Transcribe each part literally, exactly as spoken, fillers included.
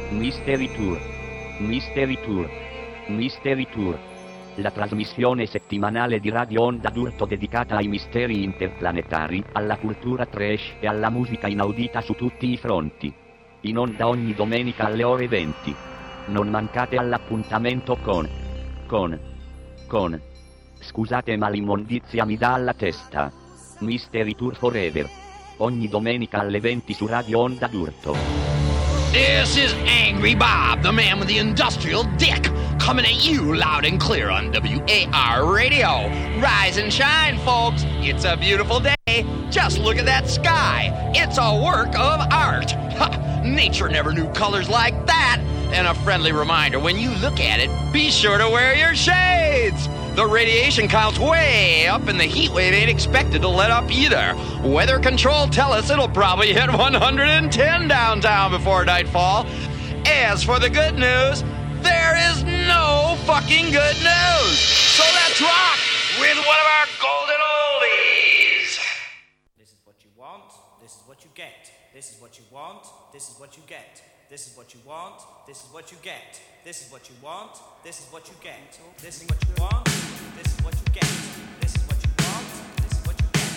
Mystery Tour. Mystery Tour. Mystery Tour. La trasmissione settimanale di Radio Onda d'Urto dedicata ai misteri interplanetari, alla cultura trash e alla musica inaudita su tutti i fronti. In onda ogni domenica alle ore venti. Non mancate all'appuntamento con... con... con... Scusate ma l'immondizia mi dà alla testa. Mystery Tour Forever. Ogni domenica alle venti su Radio Onda d'Urto. This is Angry Bob, the man with the industrial dick, coming at you loud and clear on W A R Radio. Rise and shine, folks. It's a beautiful day. Just look at that sky. It's a work of art. Ha! Nature never knew colors like that. And a friendly reminder, when you look at it, be sure to wear your shades. The radiation count's way up and the heat wave ain't expected to let up either. Weather control tell us it'll probably hit one hundred ten downtown before nightfall. As for the good news, there is no fucking good news. So let's rock with one of our golden oldies. This is what you want, this is what you get. This is what you want, this is what you get. This is what you want, this is what you get. This is what you want, this is what you get. This is what you want, this is what you get. This is what you want, this is what you get.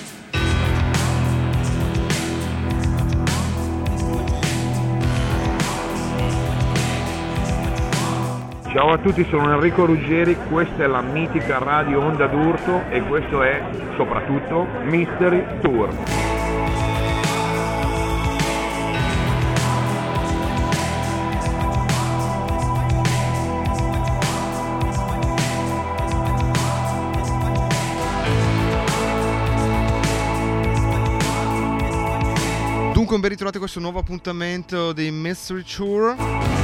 Ciao a tutti, sono Enrico Ruggeri, questa è la mitica Radio Onda d'Urto e questo è soprattutto Mystery Tour. Dunque, ben ritrovati a questo nuovo appuntamento dei Mystery Tour.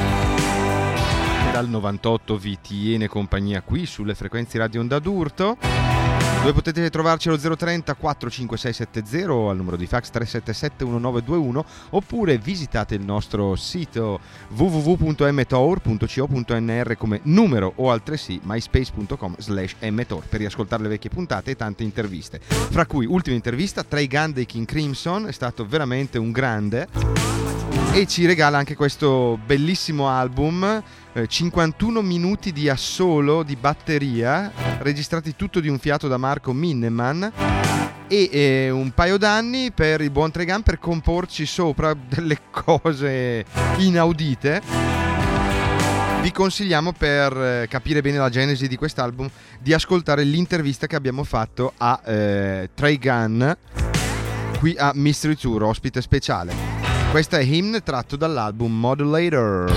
Dal novantotto vi tiene compagnia qui sulle frequenze Radio Onda d'Urto, dove potete trovarci allo zero trenta quattro cinque sei sette zero, al numero di fax tre sette sette uno nove due uno, oppure visitate il nostro sito w w w punto m tour punto co punto n r come numero, o altresì myspace punto com slash m tour per riascoltare le vecchie puntate e tante interviste, fra cui ultima intervista Trey Gunn dei King Crimson. È stato veramente un grande e ci regala anche questo bellissimo album, eh, cinquantuno minuti di assolo di batteria, registrati tutto di un fiato da Marco Minneman, e eh, un paio d'anni per il buon Trey Gunn per comporci sopra delle cose inaudite. Vi consigliamo, per capire bene la genesi di quest'album, di ascoltare l'intervista che abbiamo fatto a eh, Trey Gunn qui a Mystery Tour, ospite speciale. Questa è Hymn, tratto dall'album Modulator.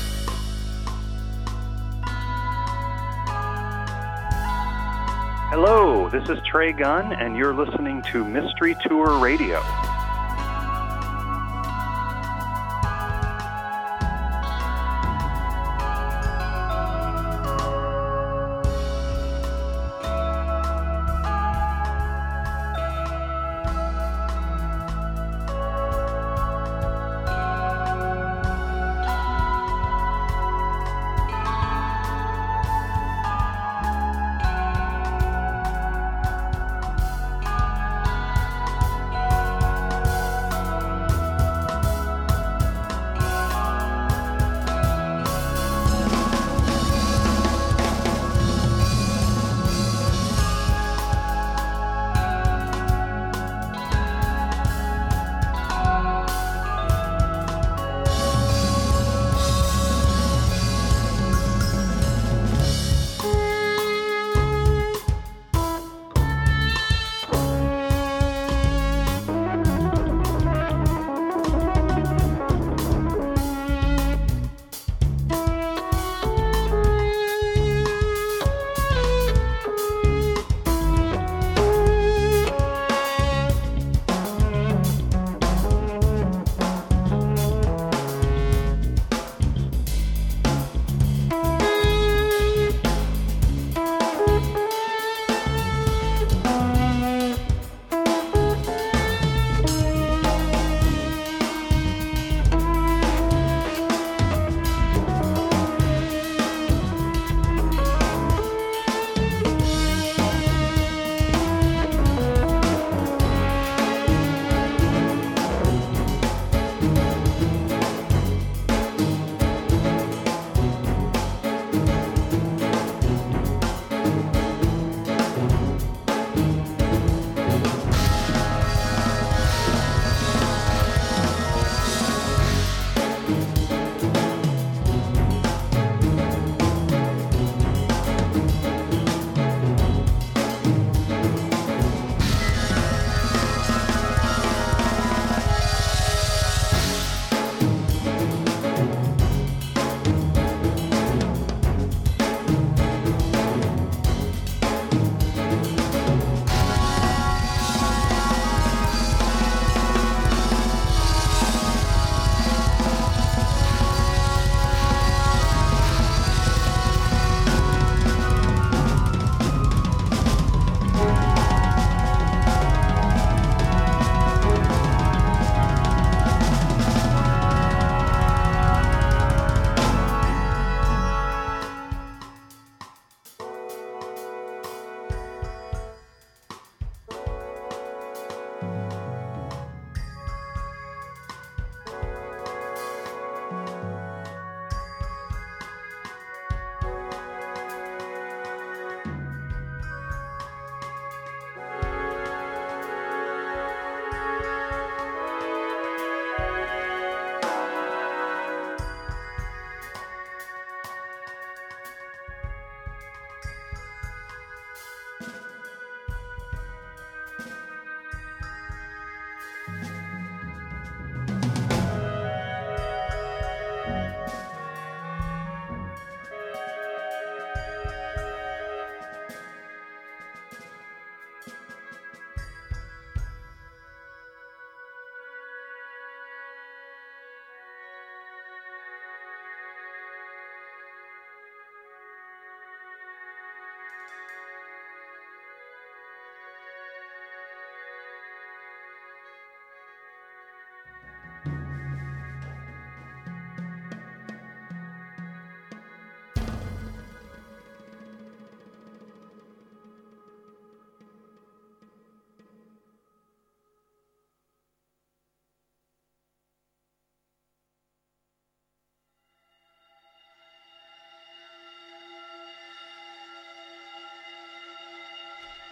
Hello, this is Trey Gunn, and you're listening to Mystery Tour Radio.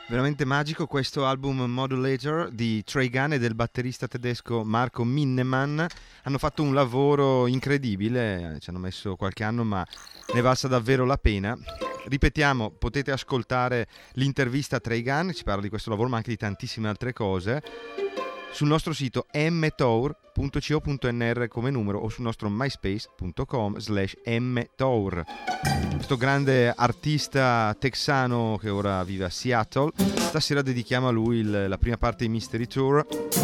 Veramente magico questo album Modulator di Trey Gunn e del batterista tedesco Marco Minnemann. Hanno fatto un lavoro incredibile, ci hanno messo qualche anno ma ne valsa davvero la pena. Ripetiamo, potete ascoltare l'intervista a Trey Gunn, ci parla di questo lavoro ma anche di tantissime altre cose sul nostro sito m tour punto co punto n r come numero o sul nostro myspace punto com slash m tour. Questo grande artista texano che ora vive a Seattle, stasera dedichiamo a lui il, la prima parte di Mystery Tour,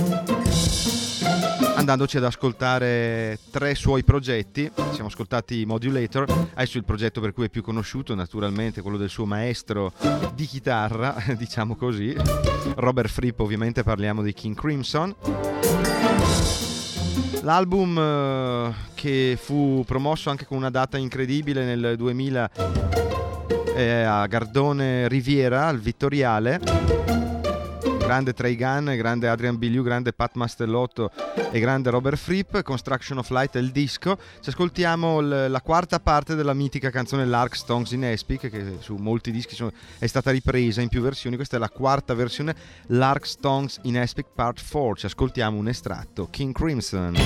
andandoci ad ascoltare tre suoi progetti. Siamo ascoltati Modulator, adesso il progetto per cui è più conosciuto naturalmente quello del suo maestro di chitarra, diciamo così, Robert Fripp. Ovviamente parliamo di King Crimson. L'album eh, che fu promosso anche con una data incredibile nel duemila eh, a Gardone Riviera, al Vittoriale. Grande Trey Gunn, grande Adrian Belew, grande Pat Mastelotto e grande Robert Fripp. Construction of Light è il disco. Ci ascoltiamo l- la quarta parte della mitica canzone Lark Stones in Aspic, che su molti dischi sono, è stata ripresa in più versioni. Questa è la quarta versione, Lark Stones in Aspic Part quattro. Ci ascoltiamo un estratto, King Crimson.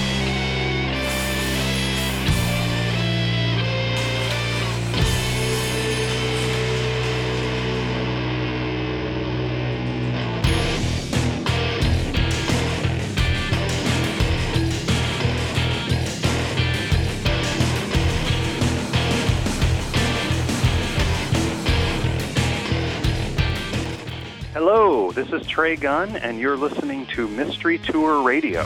Hello, this is Trey Gunn, and you're listening to Mystery Tour Radio.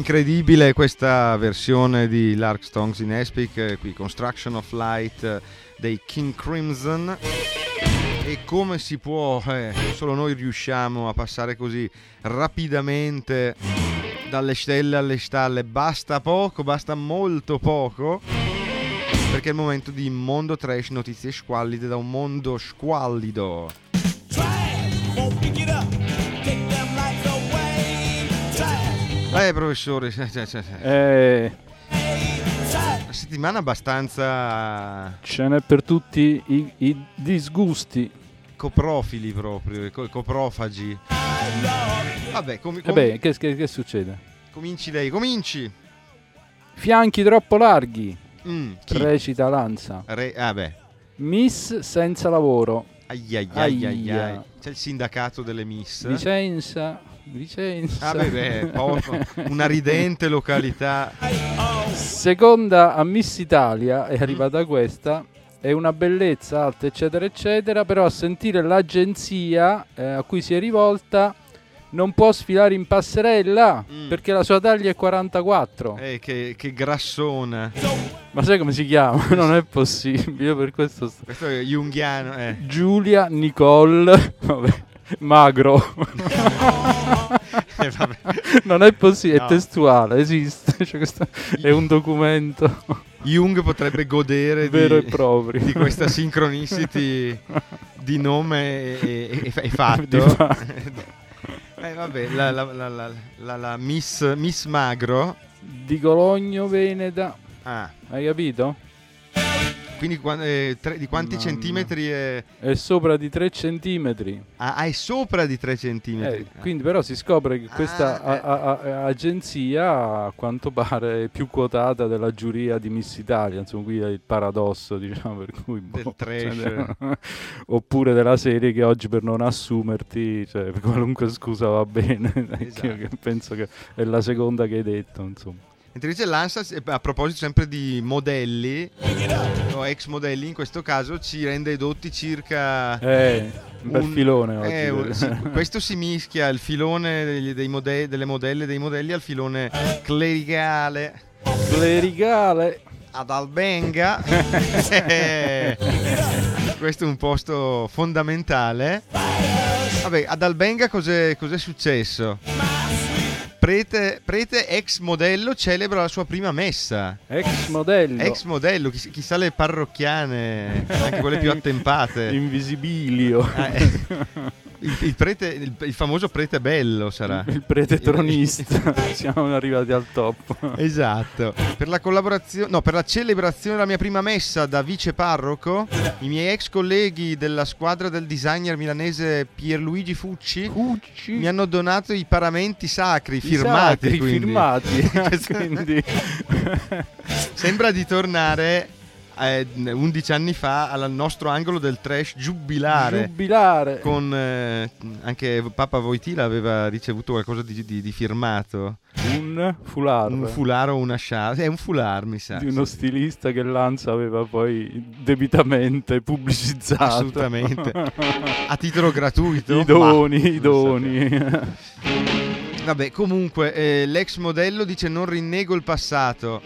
incredibile questa versione di Lark Stones in Aspic, qui Construction of Light dei King Crimson. E come si può, eh, solo noi riusciamo a passare così rapidamente dalle stelle alle stalle. Basta poco, basta molto poco, perché è il momento di Mondo Trash, notizie squallide da un mondo squallido. Eh professore, cioè, cioè, Eh, una settimana abbastanza ce n'è per tutti i, i disgusti. coprofili proprio, co- coprofagi. Vabbè, com- E com- beh, che, che, che succede? cominci lei, cominci. Fianchi troppo larghi, Mm, chi? recita Lanza. Re- ah beh. Miss senza lavoro. Ai ai ai ai Aia. ai. C'è il sindacato delle miss. Vicenza, Vicenza. Ah beh, beh, poco. Una ridente località. Seconda a Miss Italia, è arrivata questa. È una bellezza alta, eccetera, eccetera. Però a sentire l'agenzia eh, a cui si è rivolta, non può sfilare in passerella Mm. perché la sua taglia è quarantaquattro. Eh, che, che grassona. Ma sai come si chiama? Non è possibile. Io per questo sto... Questo è junghiano, eh. Giulia Nicole vabbè, Magro. Eh, vabbè. Non è possibile, No. è testuale, esiste. Cioè, questo è un documento Jung potrebbe godere vero di, e proprio di questa synchronicity di nome e, e, e fatto. Di fatto. Eh, vabbè, la, la, la, la, la, la Miss, Miss Magro. di Cologno Veneta. Ah, Hai capito? quindi qua- eh, tre- di quanti Mamma. centimetri è? È sopra di tre centimetri. Ah, ah, è sopra di tre centimetri. Eh, quindi però si scopre che questa Ah, eh. a- a- a- agenzia a quanto pare è più quotata della giuria di Miss Italia, insomma qui è il paradosso, diciamo, per cui boh, Del trash. cioè, oppure della serie che oggi per non assumerti, cioè qualunque scusa va bene. Esatto. Io che penso che è la seconda che hai detto, insomma. Mentre invece l'ANSA, eh, a proposito sempre di modelli, o ex modelli in questo caso, ci rende edotti circa... Eh, un bel un- filone oggi. eh, un- per- sì, questo si mischia il filone degli- dei modelli, delle modelle dei modelli al filone clericale Clericale. ad Albenga. Questo è un posto fondamentale. Vabbè, ad Albenga cos'è, cos'è successo? Prete, prete ex modello celebra la sua prima messa. Ex modello. Ex modello, chiss- chissà le parrocchiane, anche quelle più attempate. Invisibilio. Ah, eh. il, il prete, il, il famoso prete bello sarà. Il prete tronista. Siamo arrivati al top. Esatto. Per la collaborazione, no, per la celebrazione della mia prima messa da vice parroco, i miei ex colleghi della squadra del designer milanese Pierluigi Fucci Cucci. mi hanno donato i paramenti sacri I firmati. sacri, quindi. firmati. Quindi Sembra di tornare eh, undici anni fa al nostro angolo del trash giubilare. giubilare. Con eh, anche Papa Wojtyla aveva ricevuto qualcosa di, di- di firmato, Un foulard. un foulard o una sciarpa, è un foulard mi sa. Di uno stilista che Lanza aveva poi debitamente pubblicizzato. Assolutamente. A titolo gratuito. I doni, Ma- i doni. Vabbè, comunque eh, l'ex modello dice non rinnego il passato.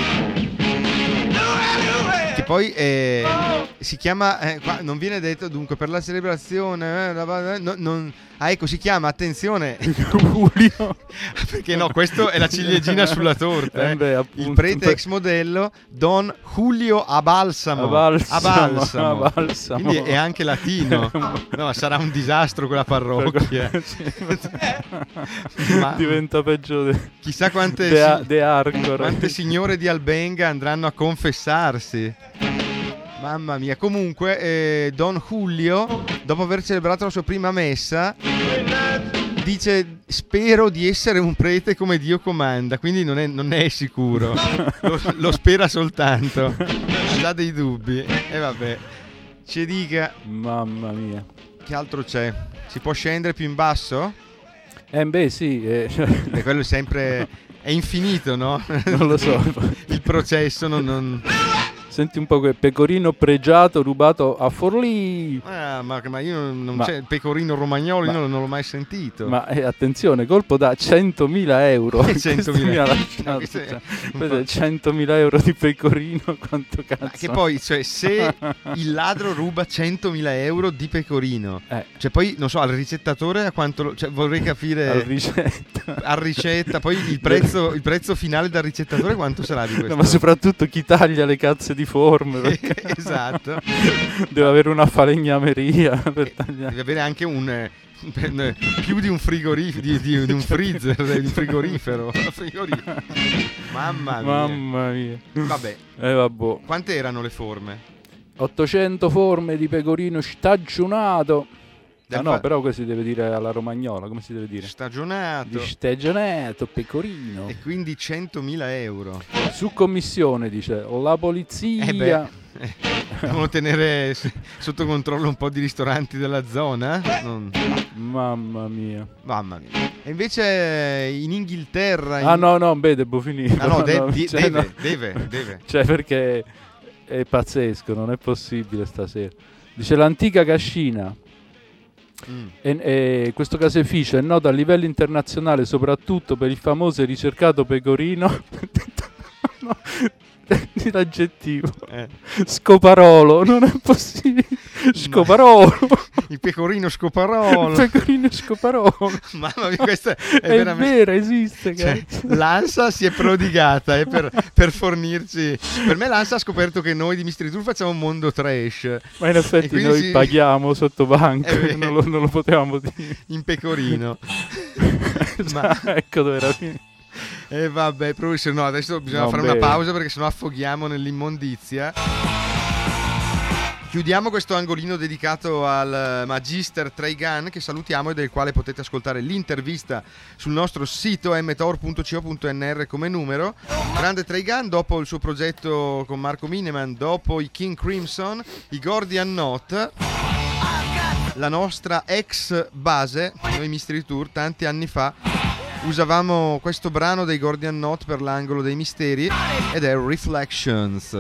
Che poi eh, si chiama, eh, qua non viene detto dunque per la celebrazione, eh, la- no, non, ah ecco si chiama, attenzione, Giulio. perché no, questo è la ciliegina sulla torta. Eh eh. beh, appunto. Il prete ex modello Don Julio Abalsamo. Abalsamo, Abalsamo. Abalsamo. Quindi è anche latino. No, sarà un disastro quella parrocchia. Sì. Ma Diventa peggio de, chissà quante, de, si- de Hardcore. quante signore di Albenga andranno a confessarsi. Mamma mia. Comunque eh, Don Julio, dopo aver celebrato la sua prima messa, dice spero di essere un prete come Dio comanda. Quindi non è, non è sicuro. lo, lo spera soltanto. Ha dei dubbi. E vabbè, ci dica Mamma mia. che altro c'è. Si può scendere più in basso? Eh beh sì, eh, E quello è sempre... è infinito, no? non lo so. Il processo non... non... Senti un po' quel pecorino pregiato rubato a Forlì. Ah, ma, ma io non, non Ma- c'è il pecorino romagnolo, ma- io non, non l'ho mai sentito. Ma eh, attenzione, colpo da centomila euro. Che Questo centomila? mi ha lasciato, Questo è cioè, un questo po'- è centomila euro di pecorino, quanto cazzo. Ma che poi, cioè, se il ladro ruba centomila euro di pecorino, Eh. cioè poi, non so, al ricettatore a quanto... lo- cioè, vorrei capire... Al ricetta. a ricetta, poi il prezzo, il prezzo finale dal ricettatore quanto sarà di questo? No, ma soprattutto chi taglia le cazze di forme, perché Esatto. deve avere una falegnameria per tagliare. Deve avere anche un... eh, per- più di un frigorifero, di, di- di un freezer, di un frigorifero. Frigorifero. Mamma mia. Mamma mia. Vabbè, Eh vabbè. quante erano le forme? ottocento forme di pecorino stagionato. Del Ah no, fa- però questo si deve dire alla romagnola, come si deve dire? Stagionato. Di stagionato, pecorino. E quindi centomila euro. Su commissione, dice, la polizia. Eh beh, eh, devono tenere s- sotto controllo un po' di ristoranti della zona. Non- Mamma mia. Mamma mia. E invece in Inghilterra... in- Ah no, no, beh, devo finire. Ah no, de- di- cioè, deve, no. deve, deve. Cioè, perché è pazzesco, non è possibile stasera. Dice l'antica cascina. Mm. E, e questo caseificio è noto a livello internazionale soprattutto per il famoso e ricercato pecorino. No, l'aggettivo Eh. scoparolo, non è possibile. Scoparolo. Il pecorino scoparolo. Il pecorino scoparolo. Mamma mia, questa è, È, veramente... vero, esiste. Cioè, cazzo. l'ANSA si è prodigata eh, per, per fornirci. Per me l'ANSA ha scoperto che noi di Mystery Tour facciamo un mondo trash. Ma in E effetti quindi noi si- paghiamo sotto banco, È vero. non lo, non lo potevamo dire. In pecorino. Ma- Ecco dove era finito. E vabbè, professor, no, adesso bisogna Non fare una bene. pausa perché sennò affoghiamo nell'immondizia. Chiudiamo questo angolino dedicato al Magister Trey Gunn, che salutiamo e del quale potete ascoltare l'intervista sul nostro sito m tor punto co punto n r come numero. Grande Trey Gunn, dopo il suo progetto con Marco Mineman, dopo i King Crimson, i Gordian Knot, la nostra ex base, noi Mystery Tour, tanti anni fa usavamo questo brano dei Gordian Knot per l'angolo dei misteri ed è Reflections.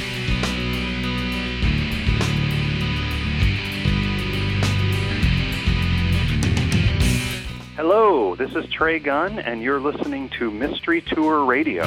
Hello, this is Trey Gunn, and you're listening to Mystery Tour Radio.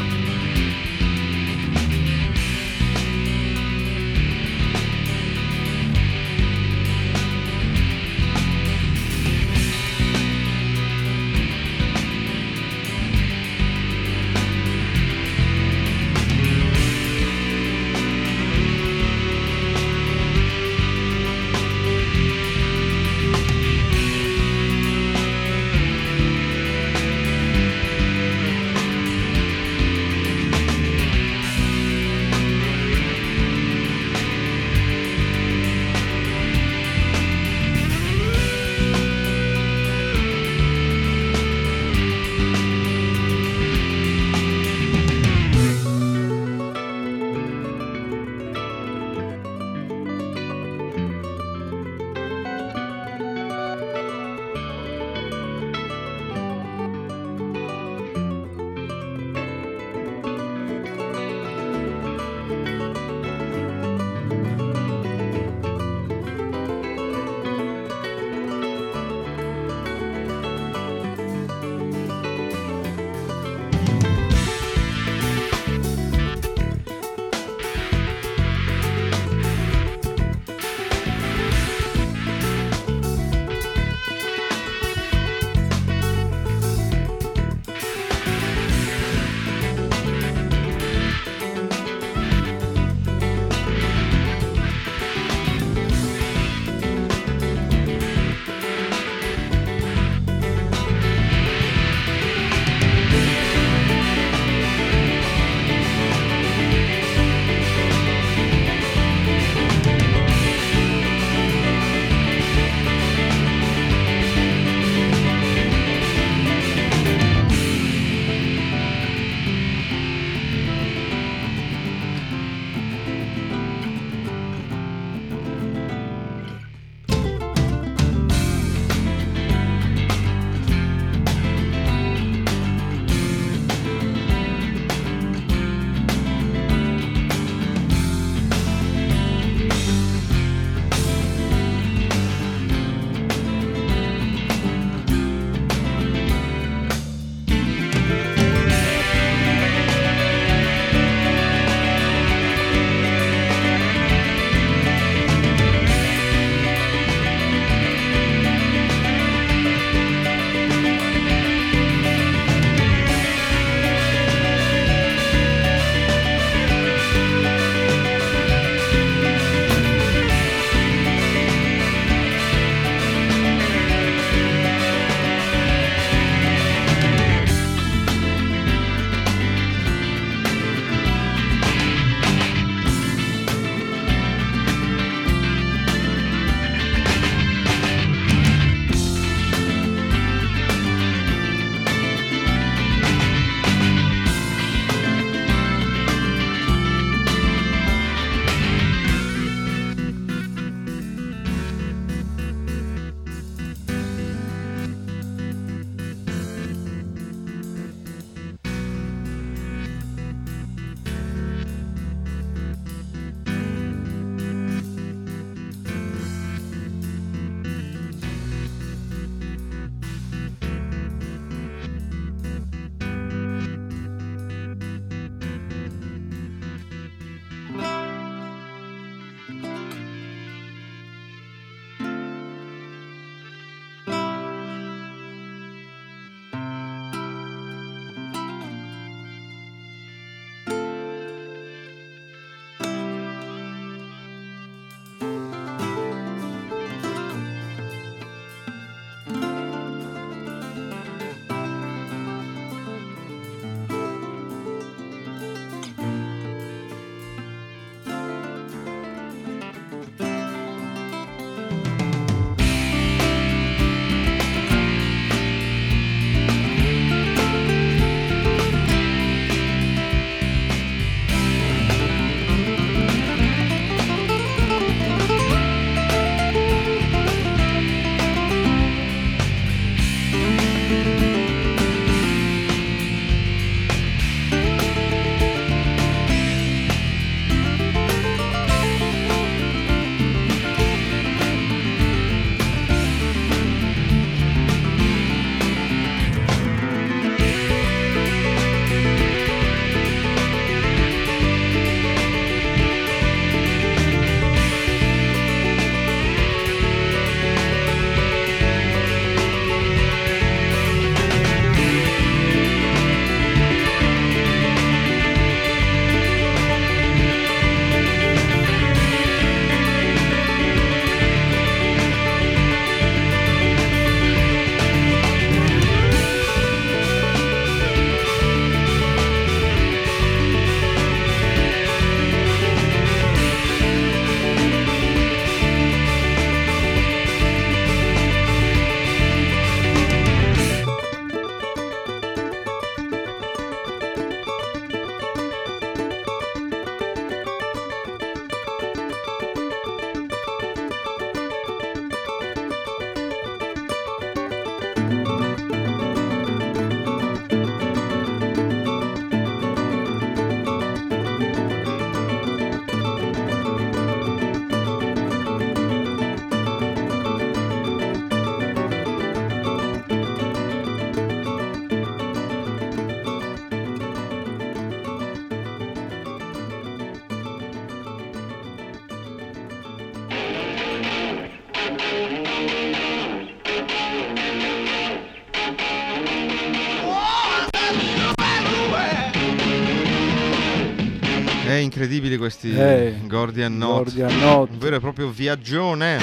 incredibili questi Eh, Gordian Knot. Gordian Knot. Un vero e proprio viaggione.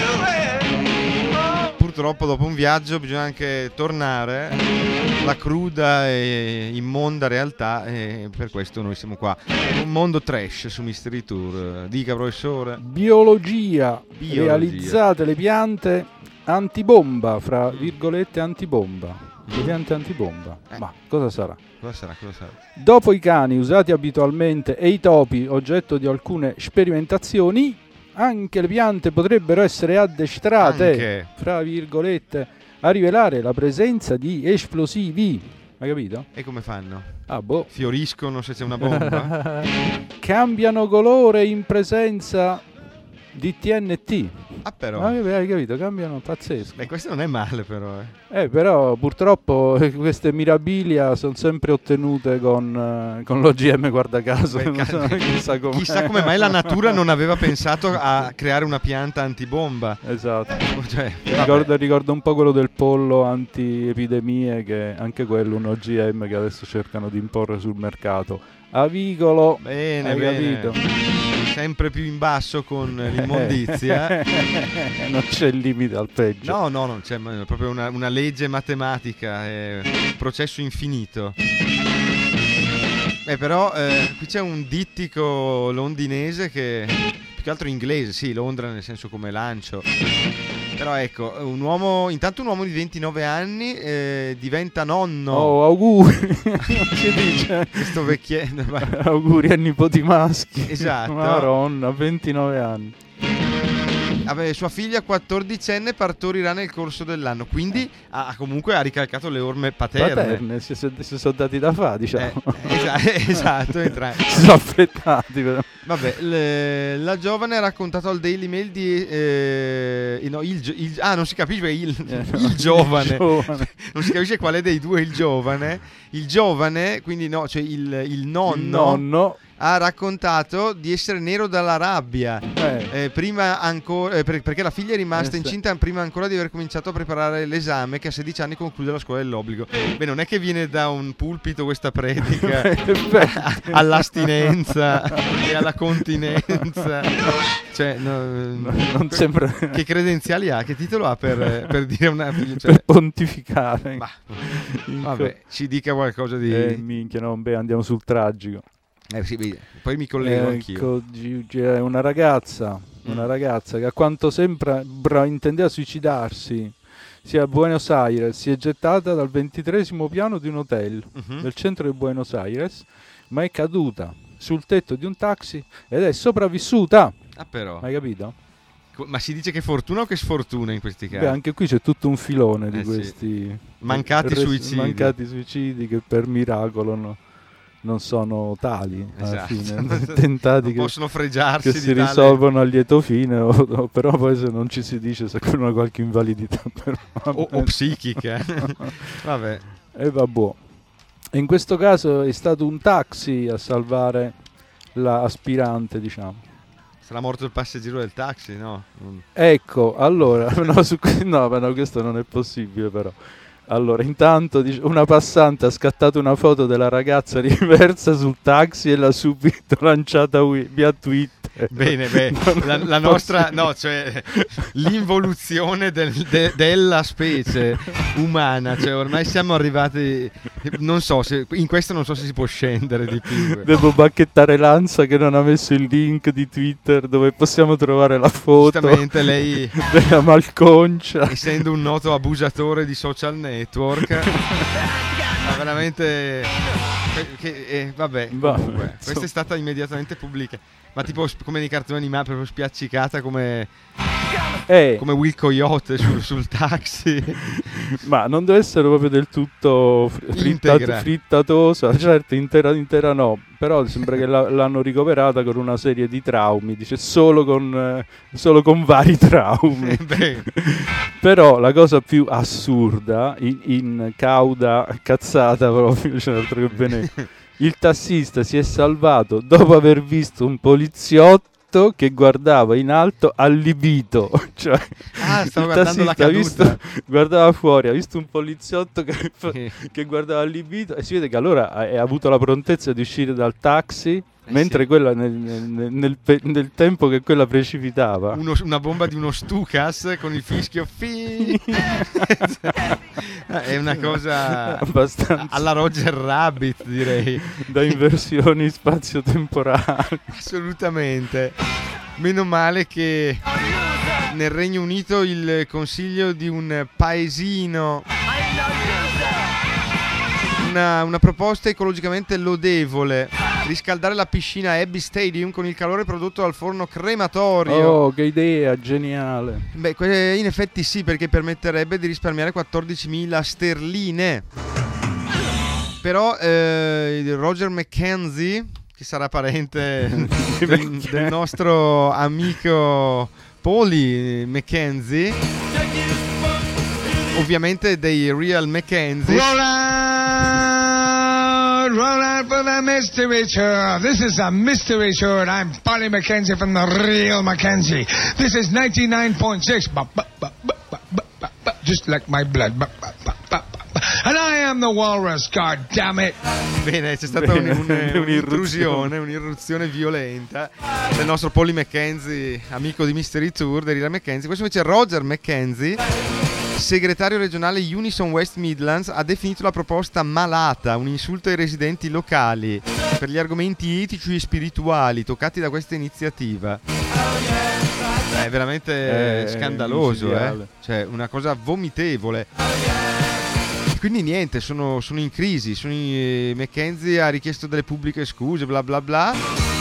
Purtroppo dopo un viaggio bisogna anche tornare alla cruda e immonda realtà, e per questo noi siamo qua. Un mondo trash su Mystery Tour. Dica, professore. Biologia. Biologia. Realizzate le piante antibomba, fra virgolette antibomba. Le piante antibomba. Eh. Ma cosa sarà? Cosa sarà? Cosa sarà? Dopo i cani usati abitualmente e i topi oggetto di alcune sperimentazioni, anche le piante potrebbero essere addestrate, Anche. fra virgolette, a rivelare la presenza di esplosivi. Hai capito? E come fanno? Ah, boh. Fioriscono se c'è una bomba? Cambiano colore in presenza di T N T. Ah, però. Ma hai capito? Cambiano, pazzesco. Beh, questo non è male, però. Eh. Eh, però purtroppo eh, queste mirabilia sono sempre ottenute con, eh, con l'O G M, guarda caso. Beh, Non so, ca- chissà, com'è. Chissà come mai la natura non aveva pensato a creare una pianta antibomba. Esatto. Cioè, Ricordo, ricordo un po' quello del pollo anti-epidemie, che anche quello un O G M che adesso cercano di imporre sul mercato. Avicolo, bene, hai bene. capito? Sempre più in basso con l'immondizia. Non c'è il limite al peggio. No, no, non c'è, ma è proprio una, una legge matematica, è un processo infinito. Eh, però eh, qui c'è un dittico londinese che, più che altro inglese, sì, Londra nel senso come lancio. Però ecco, un uomo, intanto un uomo di ventinove anni eh, diventa nonno. Oh, auguri! Si dice. Questo vecchietto. Auguri ai nipoti maschi. Esatto. Maronna, ventinove anni. Vabbè, sua figlia quattordicenne partorirà nel corso dell'anno, quindi ha, comunque ha ricalcato le orme paterne. Paterne, si, si, si sono dati da fare, diciamo. Eh, esa- esatto, entra- Si sono affrettati però. Vabbè, le- la giovane ha raccontato al Daily Mail di eh, no, il, gio- il- ah, non si capisce il, Eh, no, il giovane. il giovane. Non si capisce quale dei due è il giovane. Il giovane, quindi no, cioè il, il nonno, Il nonno. ha raccontato di essere nero dalla rabbia. Eh. Eh, prima ancora eh, per- perché la figlia è rimasta Eh, sì. incinta prima ancora di aver cominciato a preparare l'esame, che a sedici anni conclude la scuola dell'obbligo. Beh, non è che viene da un pulpito questa predica Beh. all'astinenza e alla continenza. Cioè, no, Non sembra che credenziali ha? Che titolo ha per, per dire una figlia? Cioè, per pontificare. ma, vabbè, ci dica qualcosa di... Eh, minchia, no, beh, andiamo sul tragico. Eh, sì, beh, poi mi collego anch'io. Ecco, gi- c'è una ragazza, una ragazza che a quanto sembra bra- intendeva suicidarsi. Si è a Buenos Aires, si è gettata dal ventitreesimo piano di un hotel Mhm. del centro di Buenos Aires, ma è caduta sul tetto di un taxi ed è sopravvissuta. Ah, però. Hai capito? Ma si dice che fortuna o che sfortuna in questi casi? Beh, anche qui c'è tutto un filone di Eh, sì. questi Mancati res- suicidi. mancati suicidi che per miracolo no- non sono tali alla Esatto. fine, tentati Non che, possono fregiarsi che di si tale- risolvono a lieto fine, o, o però poi se non ci si dice se con una qualche invalidità però, o, o psichica. Vabbè. e vabbè. E in questo caso è stato un taxi a salvare la aspirante, diciamo. Sarà morto il passeggero del taxi, no? Non- Ecco, allora, no, su que- no, ma no, questo non è possibile però. Allora, intanto dice, una passante ha scattato una foto della ragazza riversa sul taxi e l'ha subito lanciata wi- via Twitter. Bene, beh, Non la, è la nostra, possibile. no, cioè l'involuzione del- de- della specie umana, cioè ormai siamo arrivati, non so se in questo non so se si può scendere di più. Devo bacchettare Lanza che non ha messo il link di Twitter dove possiamo trovare la foto Giustamente lei, della malconcia. essendo un noto abusatore di social network, ma veramente che, eh, vabbè, Va- comunque, insomma. questa è stata immediatamente pubblica, ma tipo sp- come nei cartoni animati, proprio spiaccicata come, Eh, come Will Coyote sul, sul taxi. ma non deve essere proprio del tutto fr- frittat- Integra. frittatosa, certo, intera, intera no, però sembra che la- l'hanno ricoverata con una serie di traumi, dice solo con, eh, solo con vari traumi. Beh, Però la cosa più assurda, in, in cauda cazzata proprio, cioè altro che bene, il tassista si è salvato dopo aver visto un poliziotto che guardava in alto allibito. Cioè, Ah, stavo il guardando la tassista ha visto- caduta. guardava fuori, ha visto un poliziotto che, fa- Sì. che guardava allibito e si vede che allora ha, ha avuto la prontezza di uscire dal taxi Mentre sì. quella nel, nel, nel, pe- nel tempo che quella precipitava. Uno, una bomba di uno Stukas con il fischio fi. È una cosa abbastanza alla Roger Rabbit, direi. Da inversioni spazio-temporali. Assolutamente. Meno male che nel Regno Unito il consiglio di un paesino, una, una proposta ecologicamente lodevole: riscaldare la piscina Abbey Stadium con il calore prodotto dal forno crematorio. Oh, che idea, geniale. Beh, in effetti sì, perché permetterebbe di risparmiare quattordicimila sterline. Però eh, Roger McKenzie, che sarà parente del, del nostro amico Paulie McKenzie, ovviamente dei Real McKenzie. Roll out, roll out for the mystery tour. This is a mystery tour, and I'm Paulie McKenzie from the Real McKenzie. This is ninety-nine point six, just like my blood. And I am the walrus, god damn it. Bene, c'è stata un, un, un'intrusione, un'irruzione violenta del nostro Paulie McKenzie, amico di Mystery Tour, dei Real McKenzie. Questo invece è Roger McKenzie, segretario regionale Unison West Midlands, ha definito la proposta malata, un insulto ai residenti locali per gli argomenti etici e spirituali toccati da questa iniziativa. È veramente è scandaloso, eh? micidiale. Cioè, una cosa vomitevole. Quindi niente, sono, sono in crisi. Sono in, McKenzie ha richiesto delle pubbliche scuse, bla bla bla.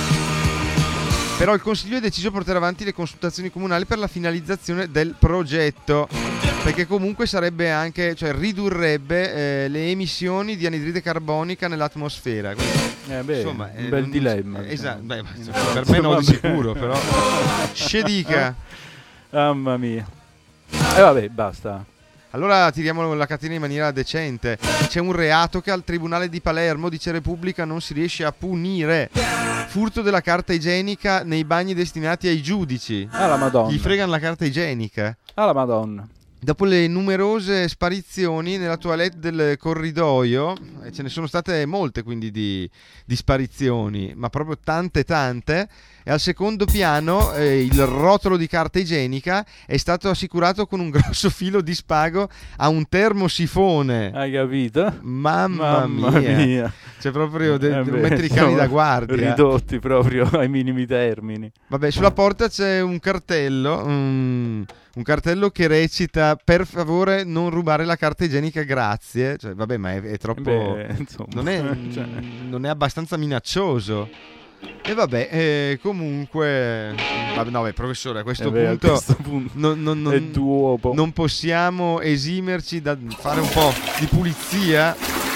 Però il Consiglio è deciso a portare avanti le consultazioni comunali per la finalizzazione del progetto, perché comunque sarebbe anche, cioè ridurrebbe eh, le emissioni di anidride carbonica nell'atmosfera. Quindi, eh beh, insomma, un eh, bel non, dilemma. Esatto, diciamo. beh, per me no di sicuro, però. Scedica. Mamma mia. E eh, vabbè, basta. Allora tiriamo la catena in maniera decente. C'è un reato che al Tribunale di Palermo, dice Repubblica, non si riesce a punire: furto della carta igienica nei bagni destinati ai giudici. Alla Madonna. Gli fregano la carta igienica. Alla Madonna. Dopo le numerose sparizioni nella toilette del corridoio, e ce ne sono state molte quindi di, di sparizioni, ma proprio tante tante, e al secondo piano eh, il rotolo di carta igienica è stato assicurato con un grosso filo di spago a un termosifone. Hai capito? Mamma, Mamma mia. mia. C'è proprio de- Eh devo beh, mettere i cani da guardia. Ridotti proprio ai minimi termini. Vabbè, sulla porta c'è un cartello, um, un cartello che recita: per favore non rubare la carta igienica, grazie. Cioè, vabbè, ma è, è troppo... Beh, insomma, non, è, cioè. non è abbastanza minaccioso. E vabbè, eh, comunque... Vabbè, no, beh, professore, a questo, Eh beh, a punto, questo punto non, non, non, è duopo. non possiamo esimerci da fare un po' di pulizia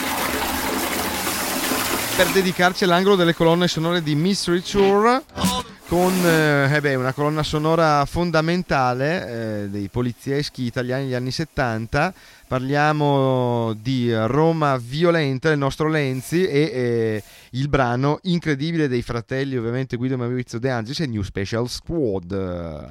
per dedicarci all'angolo delle colonne sonore di Mystery Tour, con eh, eh beh, una colonna sonora fondamentale eh, dei polizieschi italiani degli anni settanta. Parliamo di Roma Violenta, il nostro Lenzi, e eh, il brano incredibile dei fratelli, ovviamente Guido e Maurizio De Angelis, e New Special Squad.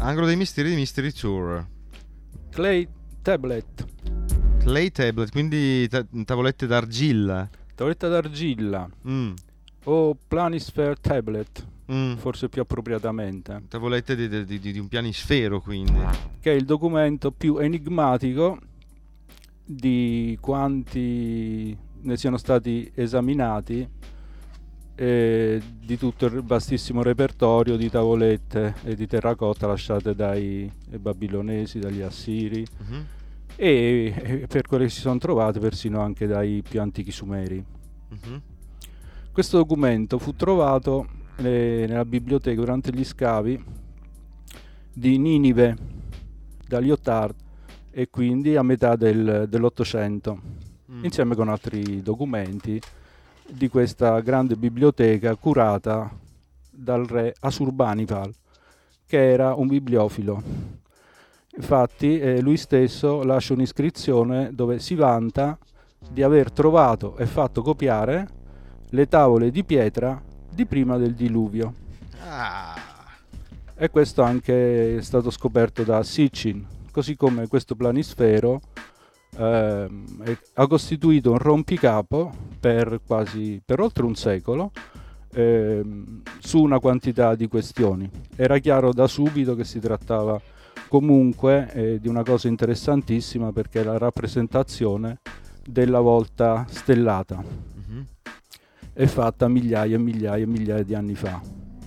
Angolo dei misteri di Mystery Tour. Clay tablet. Clay tablet, quindi ta- tavolette d'argilla. Tavoletta d'argilla. Mm. O Planisphère tablet, Mm. forse più appropriatamente. Tavolette di, di, di, di un pianisfero, quindi. Che è il documento più enigmatico di quanti ne siano stati esaminati, e di tutto il vastissimo repertorio di tavolette e di terracotta lasciate dai babilonesi, dagli assiri, Mm-hmm. e, e per quelle che si sono trovate persino anche dai più antichi sumeri. Mm-hmm. Questo documento fu trovato eh, nella biblioteca durante gli scavi di Ninive da Lyotard, e quindi a metà del, dell'Ottocento, Mm. insieme con altri documenti di questa grande biblioteca curata dal re Assurbanipal, che era un bibliofilo. Infatti eh, lui stesso lascia un'iscrizione dove si vanta di aver trovato e fatto copiare le tavole di pietra di prima del diluvio. Ah. E questo anche è stato scoperto da Sitchin, così come questo planisfero ehm, è- ha costituito un rompicapo per quasi per oltre un secolo, ehm, su una quantità di questioni. Era chiaro da subito che si trattava comunque eh, di una cosa interessantissima, perché è la rappresentazione della volta stellata Mm-hmm. è fatta migliaia e migliaia e migliaia di anni fa,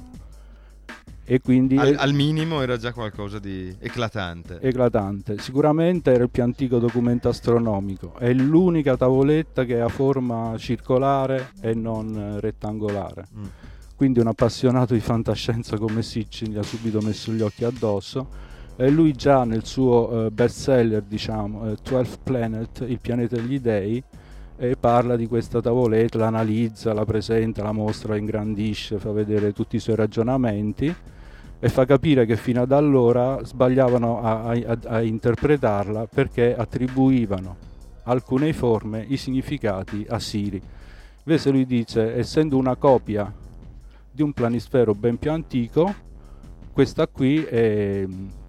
e quindi Al, è al minimo era già qualcosa di eclatante. eclatante. Sicuramente era il più antico documento astronomico, è l'unica tavoletta che ha forma circolare e non eh, rettangolare. Mm. Quindi un appassionato di fantascienza come Sitchin gli ha subito messo gli occhi addosso, e lui già nel suo eh, best seller, diciamo, eh, twelfth Planet, il pianeta degli dei, e parla di questa tavoletta, l'analizza, la presenta, la mostra, la ingrandisce, fa vedere tutti i suoi ragionamenti e fa capire che fino ad allora sbagliavano a, a- a interpretarla, perché attribuivano alcune forme i significati assiri. Invece lui dice, essendo una copia di un planisfero ben più antico, questa qui è,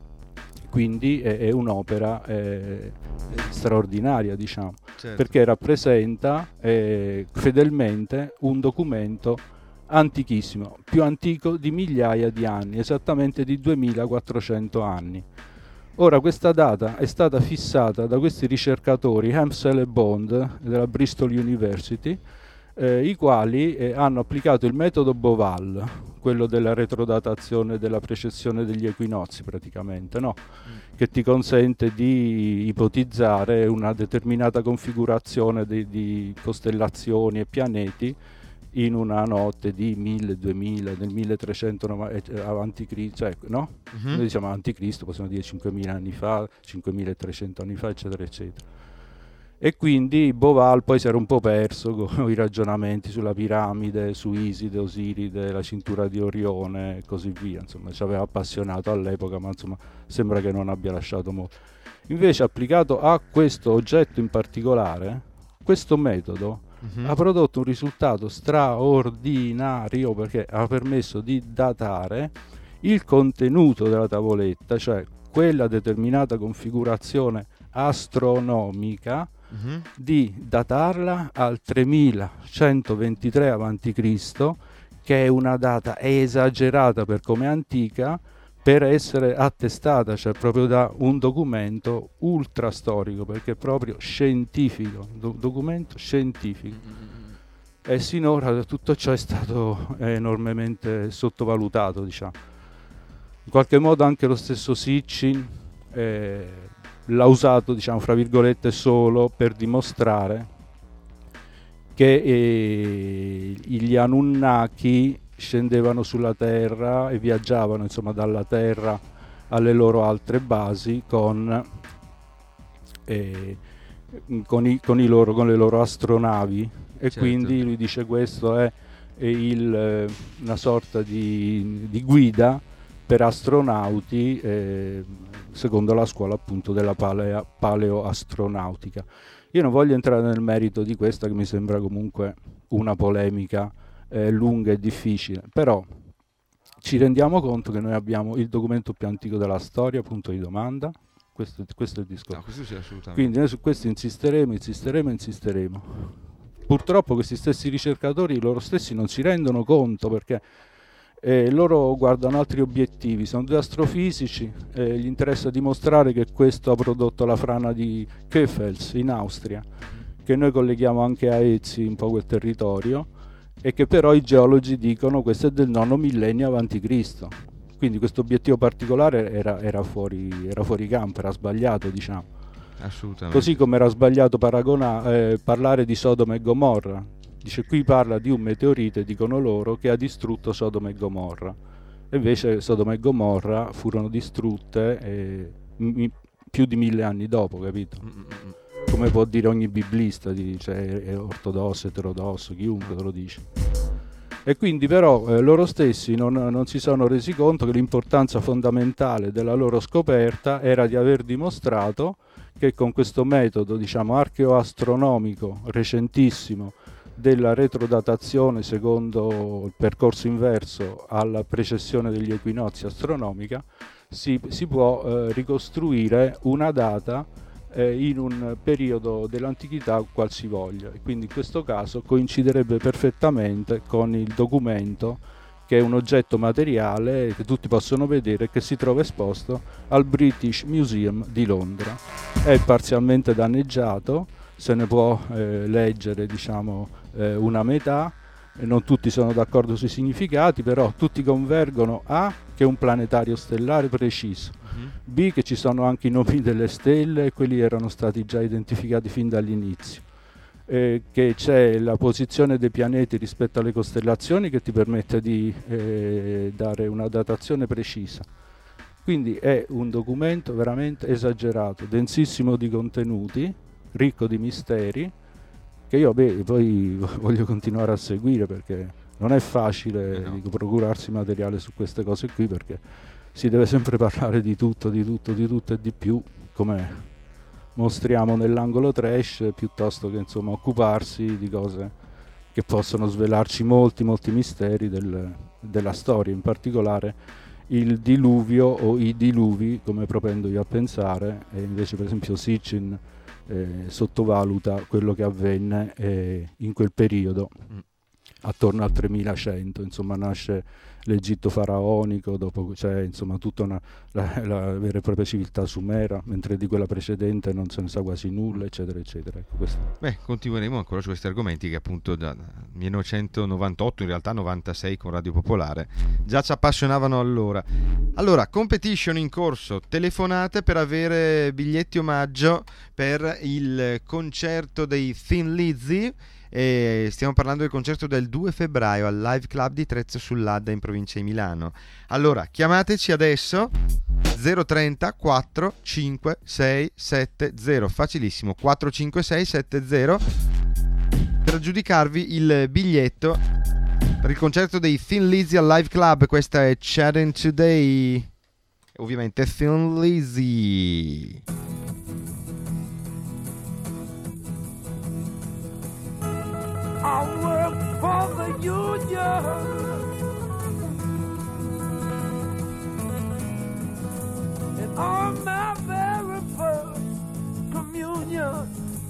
quindi è, è un'opera eh, straordinaria, diciamo, Certo. perché rappresenta eh, fedelmente un documento antichissimo, più antico di migliaia di anni, esattamente di duemilaquattrocento anni. Ora questa data è stata fissata da questi ricercatori Hempsell e Bond della Bristol University, eh, i quali eh, hanno applicato il metodo Boval, quello della retrodatazione della precessione degli equinozi praticamente, no? Che ti consente di ipotizzare una determinata configurazione di, di costellazioni e pianeti in una notte di mille, duemila, nel milletrecento avanti Cristo, cioè, no? Mhm. Noi diciamo avanti Cristo, possiamo dire cinquemila anni fa, cinquemilatrecento anni fa, eccetera, eccetera. E quindi Boval poi si era un po' perso con i ragionamenti sulla piramide, su Iside, Osiride, la cintura di Orione e così via. Insomma, ci aveva appassionato all'epoca, ma insomma sembra che non abbia lasciato molto. Invece, applicato a questo oggetto in particolare, questo metodo Mhm. ha prodotto un risultato straordinario, perché ha permesso di datare il contenuto della tavoletta, cioè quella determinata configurazione astronomica, Mhm. di datarla al tremilacentoventitré avanti Cristo, che è una data esagerata per come è antica per essere attestata, cioè proprio da un documento ultra storico, perché è proprio scientifico, do- documento scientifico. E sinora tutto ciò è stato enormemente sottovalutato, diciamo. In qualche modo anche lo stesso Sitchin eh, l'ha usato, diciamo, fra virgolette, solo per dimostrare che eh, gli Anunnaki scendevano sulla Terra e viaggiavano, insomma, dalla Terra alle loro altre basi con, eh, con, i, con, i loro, con le loro astronavi, e Certo. quindi lui dice questo è, è il, eh, una sorta di, di guida per astronauti eh, secondo la scuola appunto della palea, paleoastronautica. Io non voglio entrare nel merito di questa, che mi sembra comunque una polemica eh, lunga e difficile, però ci rendiamo conto che noi abbiamo il documento più antico della storia, punto di domanda. Questo, questo è il discorso. No, questo sì, assolutamente. Quindi noi su questo insisteremo, insisteremo, insisteremo. Purtroppo questi stessi ricercatori loro stessi non si rendono conto, perché eh, loro guardano altri obiettivi, sono due astrofisici, eh, gli interessa dimostrare che questo ha prodotto la frana di Krefeld in Austria, che noi colleghiamo anche a Ezzi, un po' quel territorio, e che però i geologi dicono questo è del nono millennio avanti Cristo. Quindi questo obiettivo particolare era, era, fuori, era fuori campo, era sbagliato, diciamo. Assolutamente. Così come era sbagliato paragona, eh, parlare di Sodoma e Gomorra. Dice, qui parla di un meteorite, dicono loro, che ha distrutto Sodoma e Gomorra. E invece Sodoma e Gomorra furono distrutte eh, mi, più di mille anni dopo, capito? Mm-mm. Come può dire ogni biblista, cioè, è ortodosso, eterodosso, chiunque te lo dice. E quindi però eh, loro stessi non, non si sono resi conto che l'importanza fondamentale della loro scoperta era di aver dimostrato che con questo metodo, diciamo, archeoastronomico recentissimo della retrodatazione secondo il percorso inverso alla precessione degli equinozi astronomica, si, si può eh, ricostruire una data in un periodo dell'antichità qualsivoglia, e quindi in questo caso coinciderebbe perfettamente con il documento, che è un oggetto materiale che tutti possono vedere e che si trova esposto al British Museum di Londra. È parzialmente danneggiato, se ne può eh, leggere, diciamo, eh, una metà, e non tutti sono d'accordo sui significati, però tutti convergono a che è un planetario stellare preciso, B che ci sono anche i nomi delle stelle, e quelli erano stati già identificati fin dall'inizio, eh, che c'è la posizione dei pianeti rispetto alle costellazioni che ti permette di eh, dare una datazione precisa. Quindi è un documento veramente esagerato, densissimo di contenuti, ricco di misteri, che io beh, poi voglio continuare a seguire, perché non è facile eh no. dico, procurarsi materiale su queste cose qui, perché si deve sempre parlare di tutto, di tutto, di tutto e di più, come mostriamo nell'angolo trash, piuttosto che insomma occuparsi di cose che possono svelarci molti, molti misteri del, della storia, in particolare il diluvio o i diluvi, come propendo io a pensare, e invece per esempio Sitchin eh, sottovaluta quello che avvenne eh, in quel periodo. Mm. Attorno al tremilacento, insomma, nasce l'Egitto faraonico, dopo c'è insomma tutta una, la, la vera e propria civiltà sumera, mentre di quella precedente non se ne sa quasi nulla, eccetera, eccetera. Ecco, Beh, continueremo ancora su questi argomenti che appunto da millenovecentonovantotto, in realtà novantasei con Radio Popolare, già ci appassionavano allora. Allora, competition in corso, telefonate per avere biglietti omaggio per il concerto dei Thin Lizzy. E stiamo parlando del concerto del due febbraio al Live Club di Trezzo sull'Adda in provincia di Milano. Allora chiamateci adesso zero trenta quattro cinque sei sette zero, facilissimo, quattro cinque sei sette zero, per aggiudicarvi il biglietto per il concerto dei Thin Lizzy al Live Club. Questa è Chatting Today, ovviamente Thin Lizzy. I work for the union, and on my very first communion,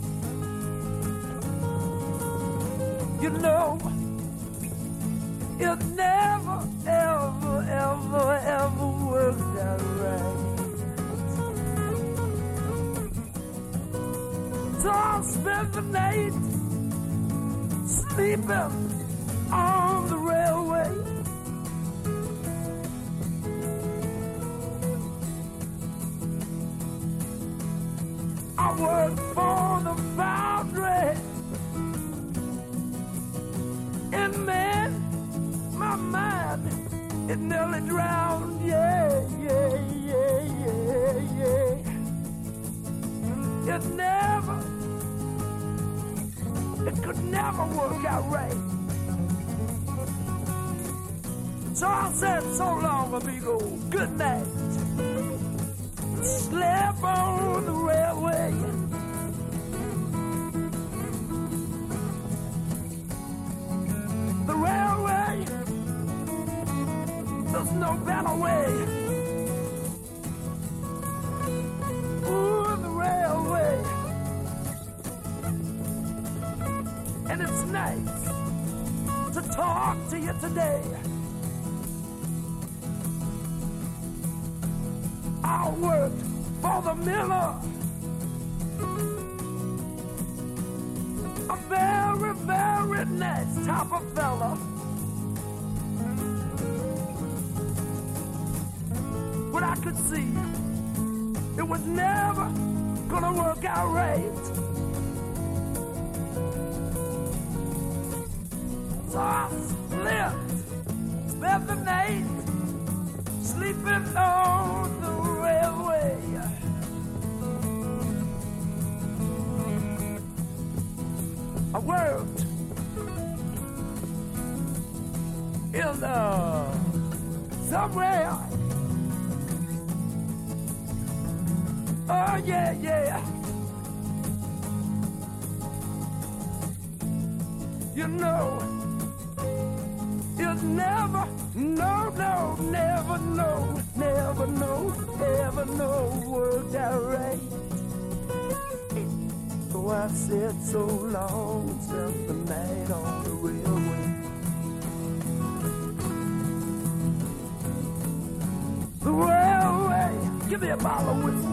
you know, it never, ever, ever, ever worked out right. So I spent the night sleeping on the railway. I worked for the foundry, and man, my mind, it nearly drowned. Yeah, yeah, yeah, yeah, yeah. It never, it could never work out right. So I said so long, amigo, good night. Slept on the railway. The railway, the no better way. Ooh, the railway. And it's nice to talk to you today. I worked for the miller, a very, very nice type of fella. But I could see it was never gonna work out right. So I slept, spent the night, sleeping on the railway. I worked in uh, somewhere. Oh yeah, yeah. You know, it's never, no, no, never, no, never, no, never, no, worked out right. So I said so long and spent the night on the railway. The railway, give me a bottle of whiskey.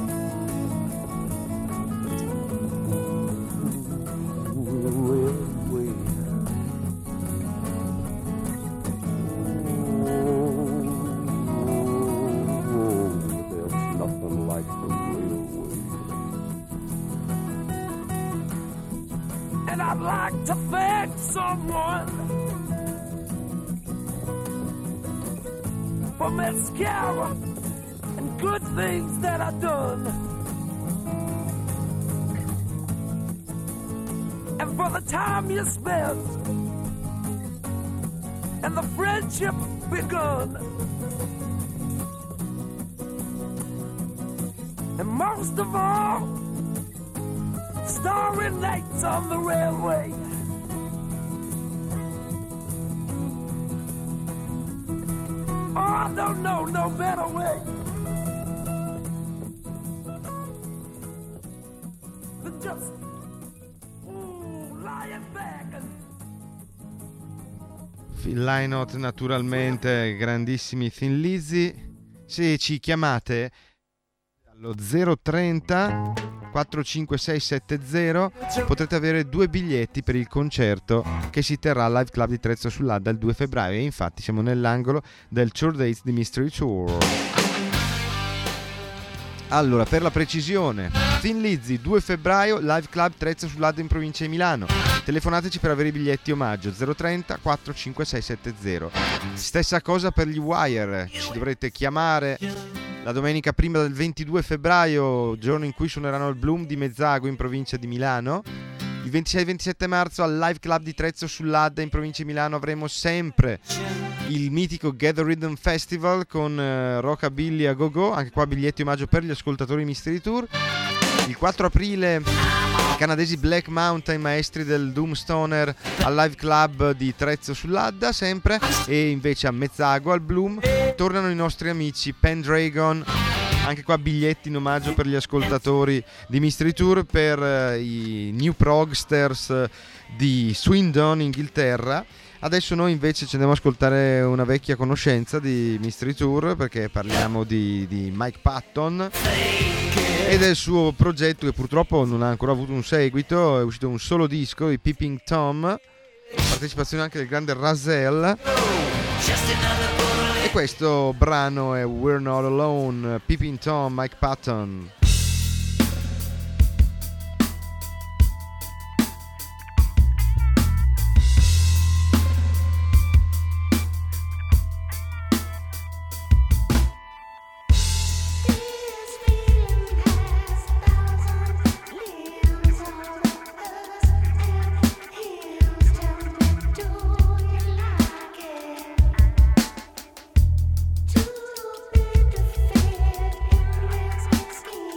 I'd like to thank someone for mascara and good things that I've done, and for the time you spent and the friendship begun, and most of all, starry nights on the railway. Oh, I don't know no better way than just ooh, lying back and... Phil Lynott, naturalmente, grandissimi Thin Lizzy. Se ci chiamate allo zero trenta quattro cinque sei sette zero potrete avere due biglietti per il concerto che si terrà al Live Club di Trezzo sull'Adda il due febbraio, e infatti siamo nell'angolo del Tour Dates di Mystery Tour. Allora, per la precisione, Thin Lizzy due febbraio, Live Club Trezzo sull'Adda in provincia di Milano. Telefonateci per avere i biglietti omaggio zero trenta quattro cinque sei sette zero. Stessa cosa per gli Wire, ci dovrete chiamare la domenica prima del ventidue febbraio, giorno in cui suoneranno il Bloom di Mezzago in provincia di Milano. Il ventisei ventisette marzo al Live Club di Trezzo sull'Adda in provincia di Milano avremo sempre il mitico Gather Rhythm Festival con uh, Rockabilly a Go Go, anche qua biglietti omaggio per gli ascoltatori Mystery Tour. Il quattro aprile i canadesi Black Mountain, maestri del Doom Stoner, al Live Club di Trezzo sull'Adda sempre, e invece a Mezzago al Bloom tornano i nostri amici Pendragon, anche qua biglietti in omaggio per gli ascoltatori di Mystery Tour per uh, i New Progsters di Swindon, Inghilterra. Adesso noi invece ci andiamo ad ascoltare una vecchia conoscenza di Mystery Tour, perché parliamo di, di Mike Patton e del suo progetto che purtroppo non ha ancora avuto un seguito. È uscito un solo disco, di Peeping Tom, partecipazione anche del grande Razel, e questo brano è We're Not Alone, Peeping Tom, Mike Patton. Skin.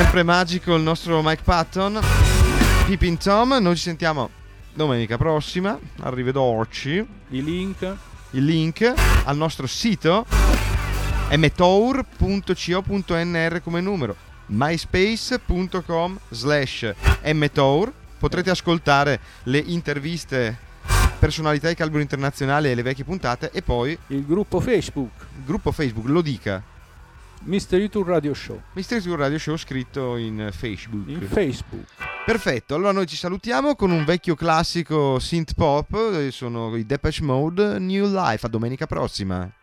sempre magico il nostro Mike Patton, Peeping Tom. Noi ci sentiamo domenica prossima. Arrivederci. I link il link al nostro sito mtour punto co punto n r come numero, myspace punto com slash mtour. Potrete ascoltare le interviste, personalità di calibro internazionale e le vecchie puntate, e poi il gruppo Facebook. Il gruppo Facebook, lo dica. Mystery Tour Radio Show. Mystery Tour Radio Show scritto in Facebook. In Facebook. Perfetto, allora noi ci salutiamo con un vecchio classico synth pop, sono i Depeche Mode, New Life. A domenica prossima.